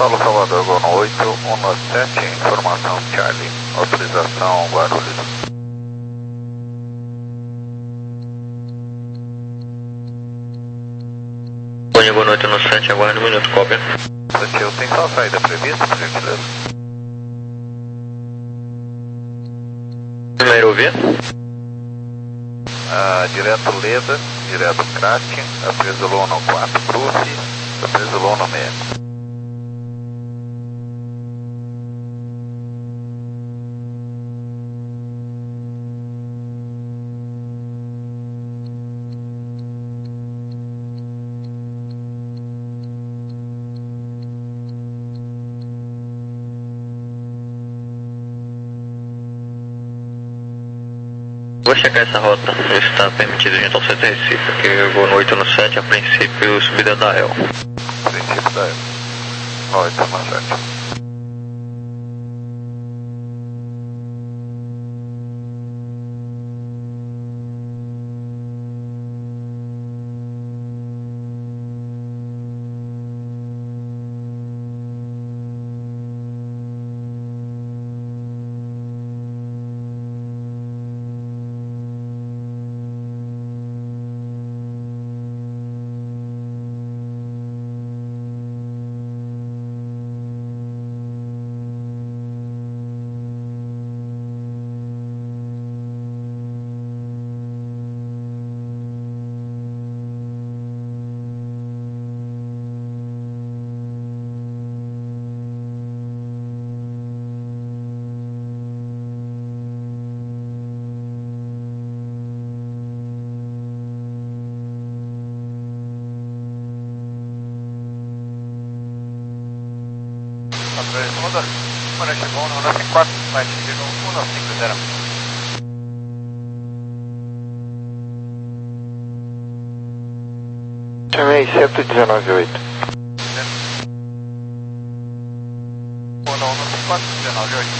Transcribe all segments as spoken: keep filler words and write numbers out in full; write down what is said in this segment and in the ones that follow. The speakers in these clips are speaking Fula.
Paulo Salvador, Gol oito um sete, informação Charlie, autorização Guarulhos. Gol oito um sete, aguarde um minuto, cópia. Positivo, tem só saída prevista, por gentileza? Primeiro via? Ah, direto Leda, direto Crack, apreso Lono quatro, Bruce, apreso Lono seis. Vou checar essa rota, está permitido de então Centro Recife, aqui eu vou no oito um sete, a princípio subida da E L. Princípio da E L. oito um sete. Quando chegou no um quatro, vai subir no um cinco zero. Chamei cento e dezenove oito. um quatro, dezenove oito.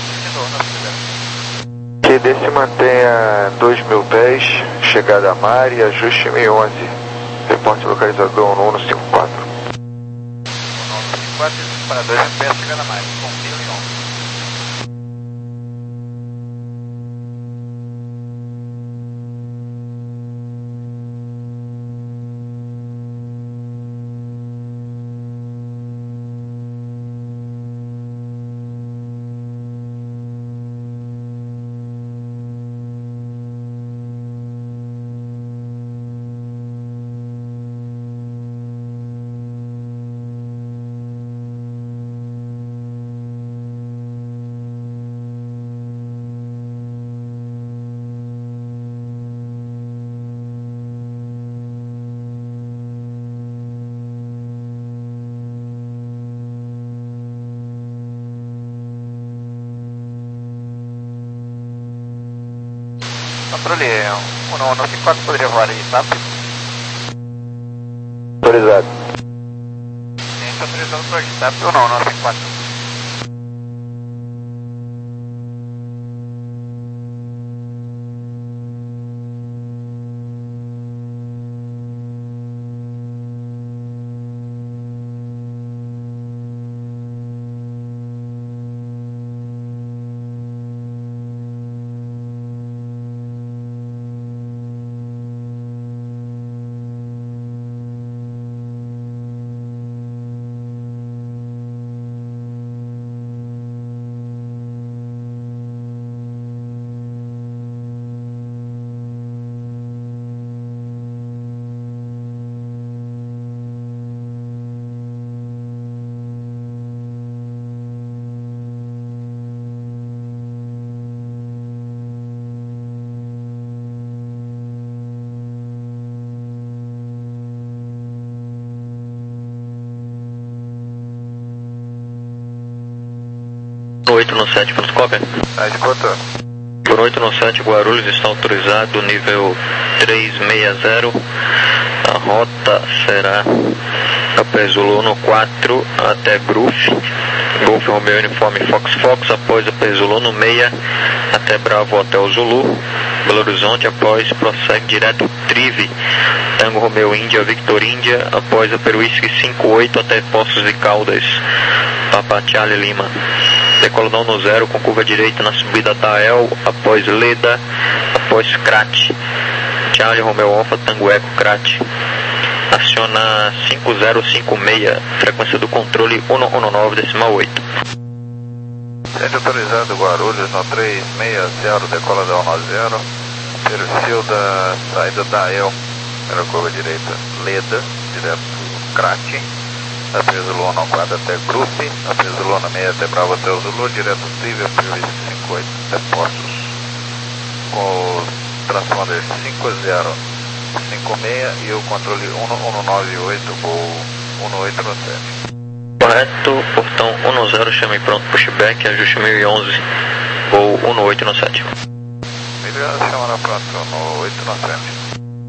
Q D se mantenha dois mil pés, chegada a mar e ajuste mil e onze. Reporte localizador no um cinco quatro. um cinco quatro, para dois mil pés, chegada a mar. Confio em onze. Controle um um cinco quatro, poderia voar aí, tá? Autorizado. Sim, tá autorizado por aqui, tá? um um cinco quatro. oito um sete, pronto, cópia. Tá, escuta. Por oito um sete, Guarulhos está autorizado, nível trezentos e sessenta. A rota será Apesuluno quatro até Gruf, Golf Romeo Uniforme Fox Fox, após Apesuluno seis até Bravo Hotel Zulu. Belo Horizonte, após prossegue direto Trive, Tango Romeo Índia, Victor Índia, após a Peruísque cinco oito até Poços de Caldas, Papa Charlie Lima. Decola no zero com curva direita na subida Tael, após Leda, após Crat, Charlie Romeo Alfa, Tango Eco Crat. Aciona cinco zero cinco seis, frequência do controle cento e dezenove decimal oito. Sede autorizado Guarulhos no três seis zero, decola da um zero, perfil da saída da El, primeira curva direita, Leda, direto Crat, após Zulu um quatro até Grufe, após Zulu seis até Bravo até o Zulu, direto Trivial, cinco oito até Poços, com o transponder cinco zero cinco seis e o controle cento e nove oito, voo cento e oito no sete. Correto, portão um zero, chame pronto, pushback, ajuste mil e onze, voo cento e oito no sete. Melhor chamar pronto, no oito no sete.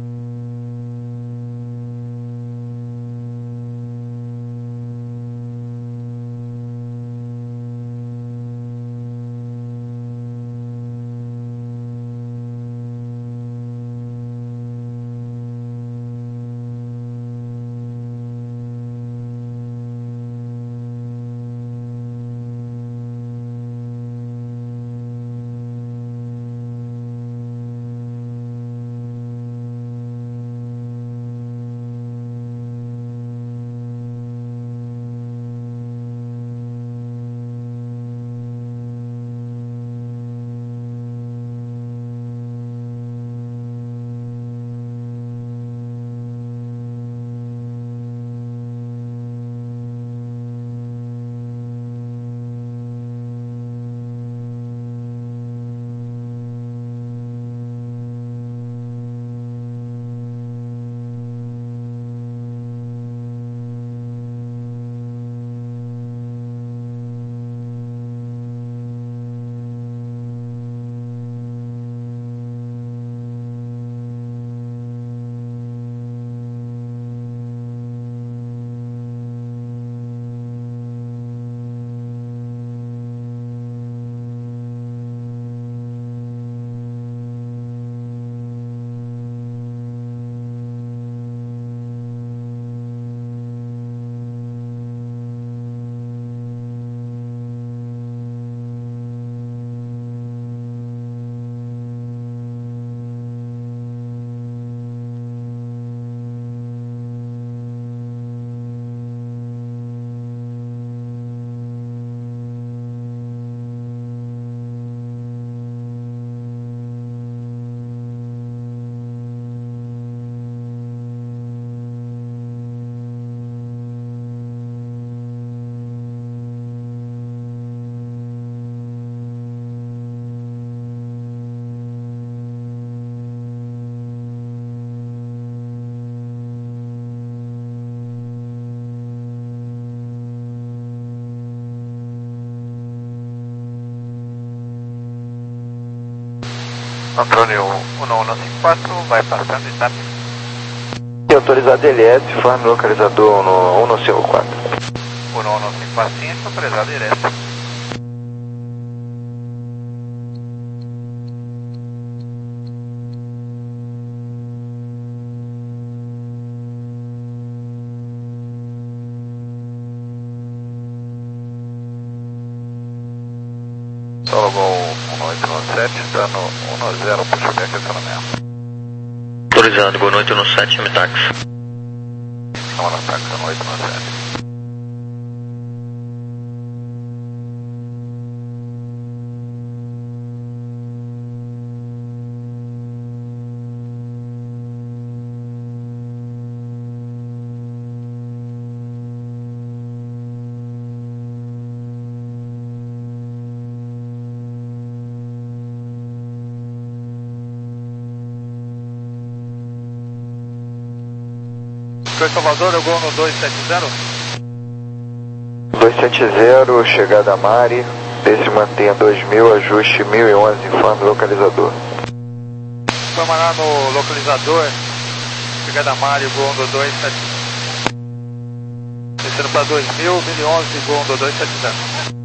Controle um um cinco quatro, vai passando e está. Autorizado L S, forma localizador no um cinco quatro. um um cinco quatro, autorizado L S. Solo Gol um oito no sete, está no um zero, pushback acionamento. Autorizado, boa noite no sete, chame táxi. Chama no táxi, um oito no sete. Foi Salvador, eu vou no dois sete zero. dois sete zero, chegada a Mari, esse mantém dois mil, ajuste mil e onze, informe localizador. Foi mandar no localizador, chegada a Mari, voo no dois sete zero. Descendo para dois mil, mil e onze, voo no dois sete zero.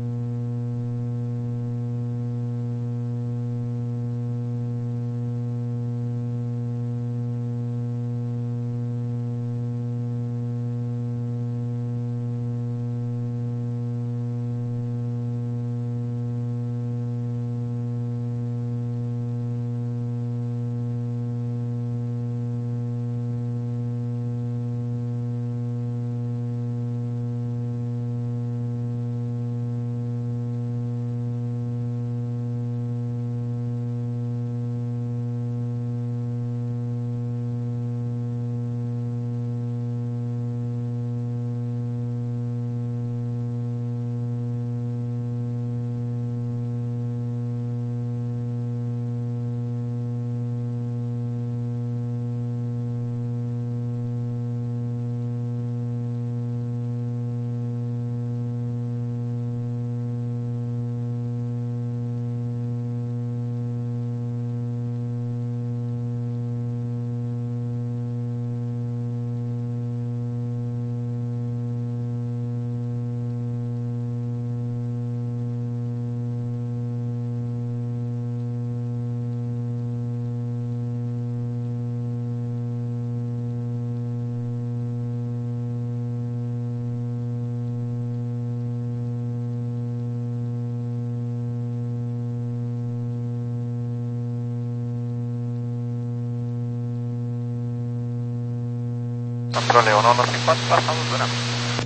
Controle um um cinco quatro, passamos o Durama.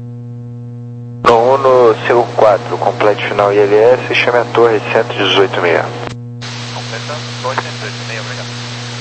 um um cinco quatro, complete final I L S, chame a torre cento e dezoito seis. Completando, torre cento e dezoito seis, obrigado.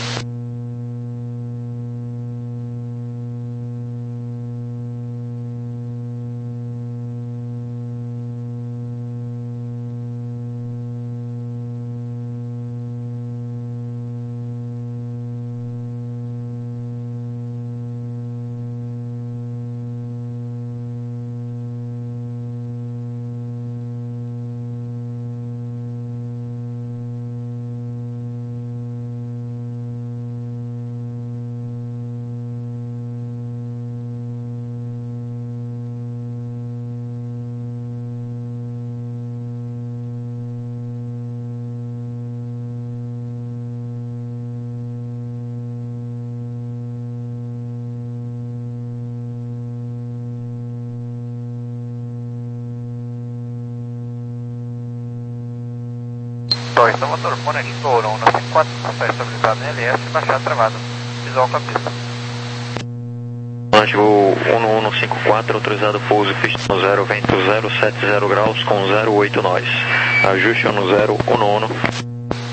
Torre, então motor fone aqui, Gol um um cinco quatro, está estabilizado em L S, baixar travado, visual com a pista. Atlântico um um cinco quatro, autorizado pouso pista zero, vento zero sete zero graus com zero oito nós. Ajuste no zero um um.